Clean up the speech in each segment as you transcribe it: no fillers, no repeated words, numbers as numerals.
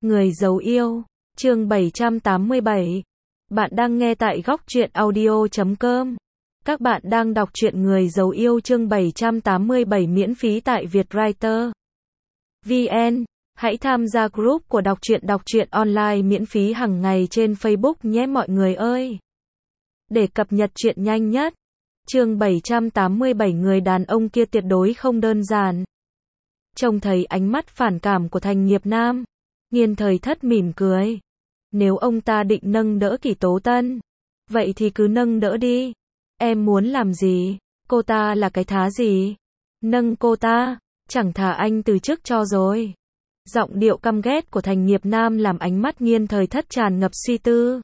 Người giấu yêu, chương 787. Bạn đang nghe tại góc truyện audio.com. Các bạn đang đọc truyện Người giấu yêu chương 787 miễn phí tại Vietwriter VN. Hãy tham gia group của đọc truyện online miễn phí hàng ngày trên Facebook nhé mọi người ơi. Để cập nhật truyện nhanh nhất. Chương 787 người đàn ông kia tuyệt đối không đơn giản. Trông thấy ánh mắt phản cảm của Thành Nghiệp Nam, Nghiên Thời Thất mỉm cười. Nếu ông ta định nâng đỡ Kỷ Tố Tân, vậy thì cứ nâng đỡ đi. Em muốn làm gì? Cô ta là cái thá gì? Nâng cô ta, chẳng thà anh từ chức cho rồi. Giọng điệu căm ghét của Thành Nghiệp Nam làm ánh mắt Nghiên Thời Thất tràn ngập suy tư.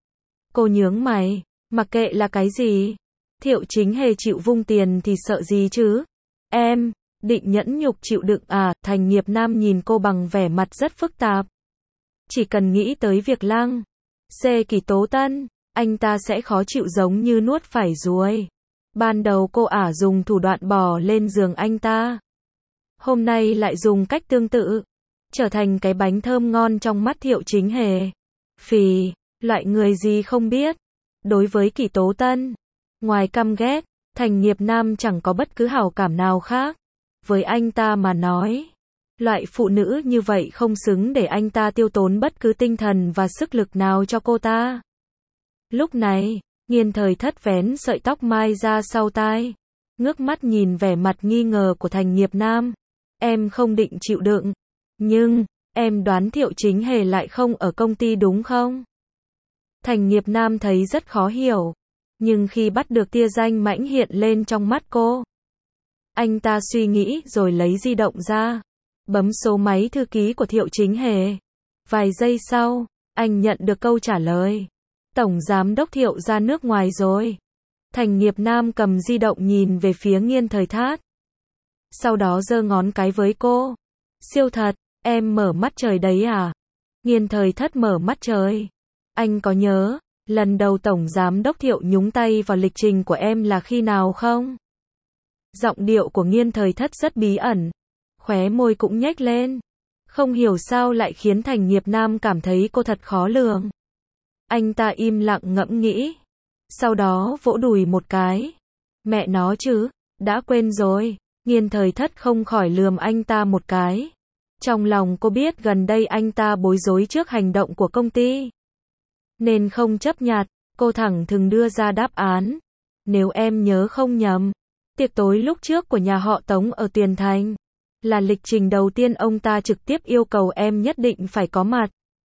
Cô nhướng mày, mặc kệ là cái gì. Thiệu Chính Hề chịu vung tiền thì sợ gì chứ? Em định nhẫn nhục chịu đựng à? Thành Nghiệp Nam nhìn cô bằng vẻ mặt rất phức tạp. Chỉ cần nghĩ tới việc lăng xê Kỷ Tố Tân, anh ta sẽ khó chịu giống như nuốt phải ruồi. Ban đầu cô ả dùng thủ đoạn bò lên giường anh ta. Hôm nay lại dùng cách tương tự, trở thành cái bánh thơm ngon trong mắt Thiệu Chính Hề. Phì, loại người gì không biết. Đối với Kỷ Tố Tân, ngoài căm ghét, Thành Nghiệp Nam chẳng có bất cứ hảo cảm nào khác. Với anh ta mà nói, loại phụ nữ như vậy không xứng để anh ta tiêu tốn bất cứ tinh thần và sức lực nào cho cô ta. Lúc này, Nghiên Thời Thất vén sợi tóc mai ra sau tai, ngước mắt nhìn vẻ mặt nghi ngờ của Thành Nghiệp Nam. Em không định chịu đựng, nhưng em đoán Thiệu Chính Hề lại không ở công ty đúng không? Thành Nghiệp Nam thấy rất khó hiểu, nhưng khi bắt được tia danh mãnh hiện lên trong mắt cô, anh ta suy nghĩ rồi lấy di động ra, bấm số máy thư ký của Thiệu Chính Hề. Vài giây sau, anh nhận được câu trả lời. Tổng giám đốc Thiệu ra nước ngoài rồi. Thành Nghiệp Nam cầm di động nhìn về phía Nghiên Thời Thát. Sau đó giơ ngón cái với cô. Siêu thật, em mở mắt trời đấy à? Nghiên Thời Thất mở mắt trời. Anh có nhớ, lần đầu Tổng giám đốc Thiệu nhúng tay vào lịch trình của em là khi nào không? Giọng điệu của Nghiên Thời Thất rất bí ẩn. Khóe môi cũng nhếch lên. Không hiểu sao lại khiến Thành Nghiệp Nam cảm thấy cô thật khó lường. Anh ta im lặng ngẫm nghĩ. Sau đó vỗ đùi một cái. Mẹ nó chứ, đã quên rồi. Nghiên Thời Thất không khỏi lườm anh ta một cái. Trong lòng cô biết gần đây anh ta bối rối trước hành động của công ty, nên không chấp nhặt, cô thẳng thừng đưa ra đáp án. Nếu em nhớ không nhầm, tiệc tối lúc trước của nhà họ Tống ở Tuyền Thành là lịch trình đầu tiên ông ta trực tiếp yêu cầu em nhất định phải có mặt.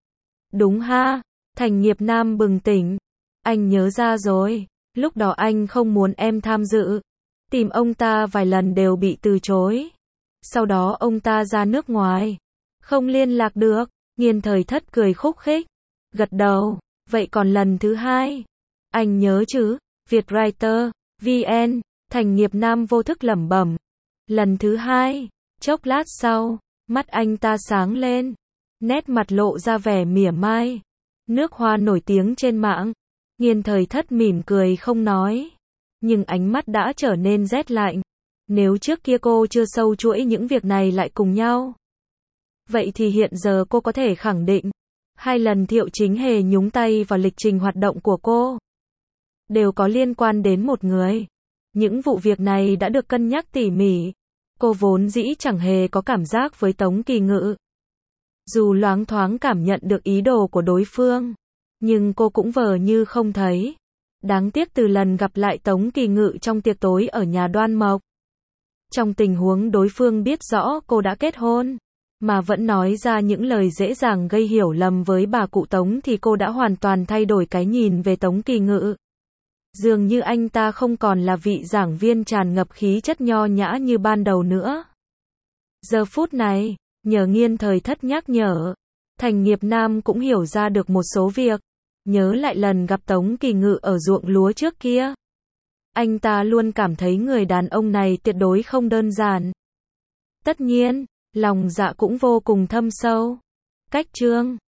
Đúng ha? Thành Nghiệp Nam bừng tỉnh. Anh nhớ ra rồi, lúc đó anh không muốn em tham dự. Tìm ông ta vài lần đều bị từ chối. Sau đó ông ta ra nước ngoài, không liên lạc được. Nghiên Thời Thất cười khúc khích, gật đầu. Vậy còn lần thứ hai? Anh nhớ chứ? Vietwriter VN. Thành Nghiệp Nam vô thức lẩm bẩm. Lần thứ hai. Chốc lát sau, mắt anh ta sáng lên, nét mặt lộ ra vẻ mỉa mai. Nước hoa nổi tiếng trên mạng. Nghiên Thời Thất mỉm cười không nói, nhưng ánh mắt đã trở nên rét lạnh. Nếu trước kia cô chưa sâu chuỗi những việc này lại cùng nhau, vậy thì hiện giờ cô có thể khẳng định, hai lần Thiệu Chính Hề nhúng tay vào lịch trình hoạt động của cô đều có liên quan đến một người. Những vụ việc này đã được cân nhắc tỉ mỉ. Cô vốn dĩ chẳng hề có cảm giác với Tống Kỳ Ngự. Dù loáng thoáng cảm nhận được ý đồ của đối phương, nhưng cô cũng vờ như không thấy. Đáng tiếc từ lần gặp lại Tống Kỳ Ngự trong tiệc tối ở nhà Đoan Mộc, trong tình huống đối phương biết rõ cô đã kết hôn, mà vẫn nói ra những lời dễ dàng gây hiểu lầm với bà cụ Tống thì cô đã hoàn toàn thay đổi cái nhìn về Tống Kỳ Ngự. Dường như anh ta không còn là vị giảng viên tràn ngập khí chất nho nhã như ban đầu nữa. Giờ phút này, nhờ Nghiên Thời Thất nhắc nhở, Thành Nghiệp Nam cũng hiểu ra được một số việc. Nhớ lại lần gặp Tống Kỳ Ngự ở ruộng lúa trước kia, anh ta luôn cảm thấy người đàn ông này tuyệt đối không đơn giản. Tất nhiên, lòng dạ cũng vô cùng thâm sâu. Cách chương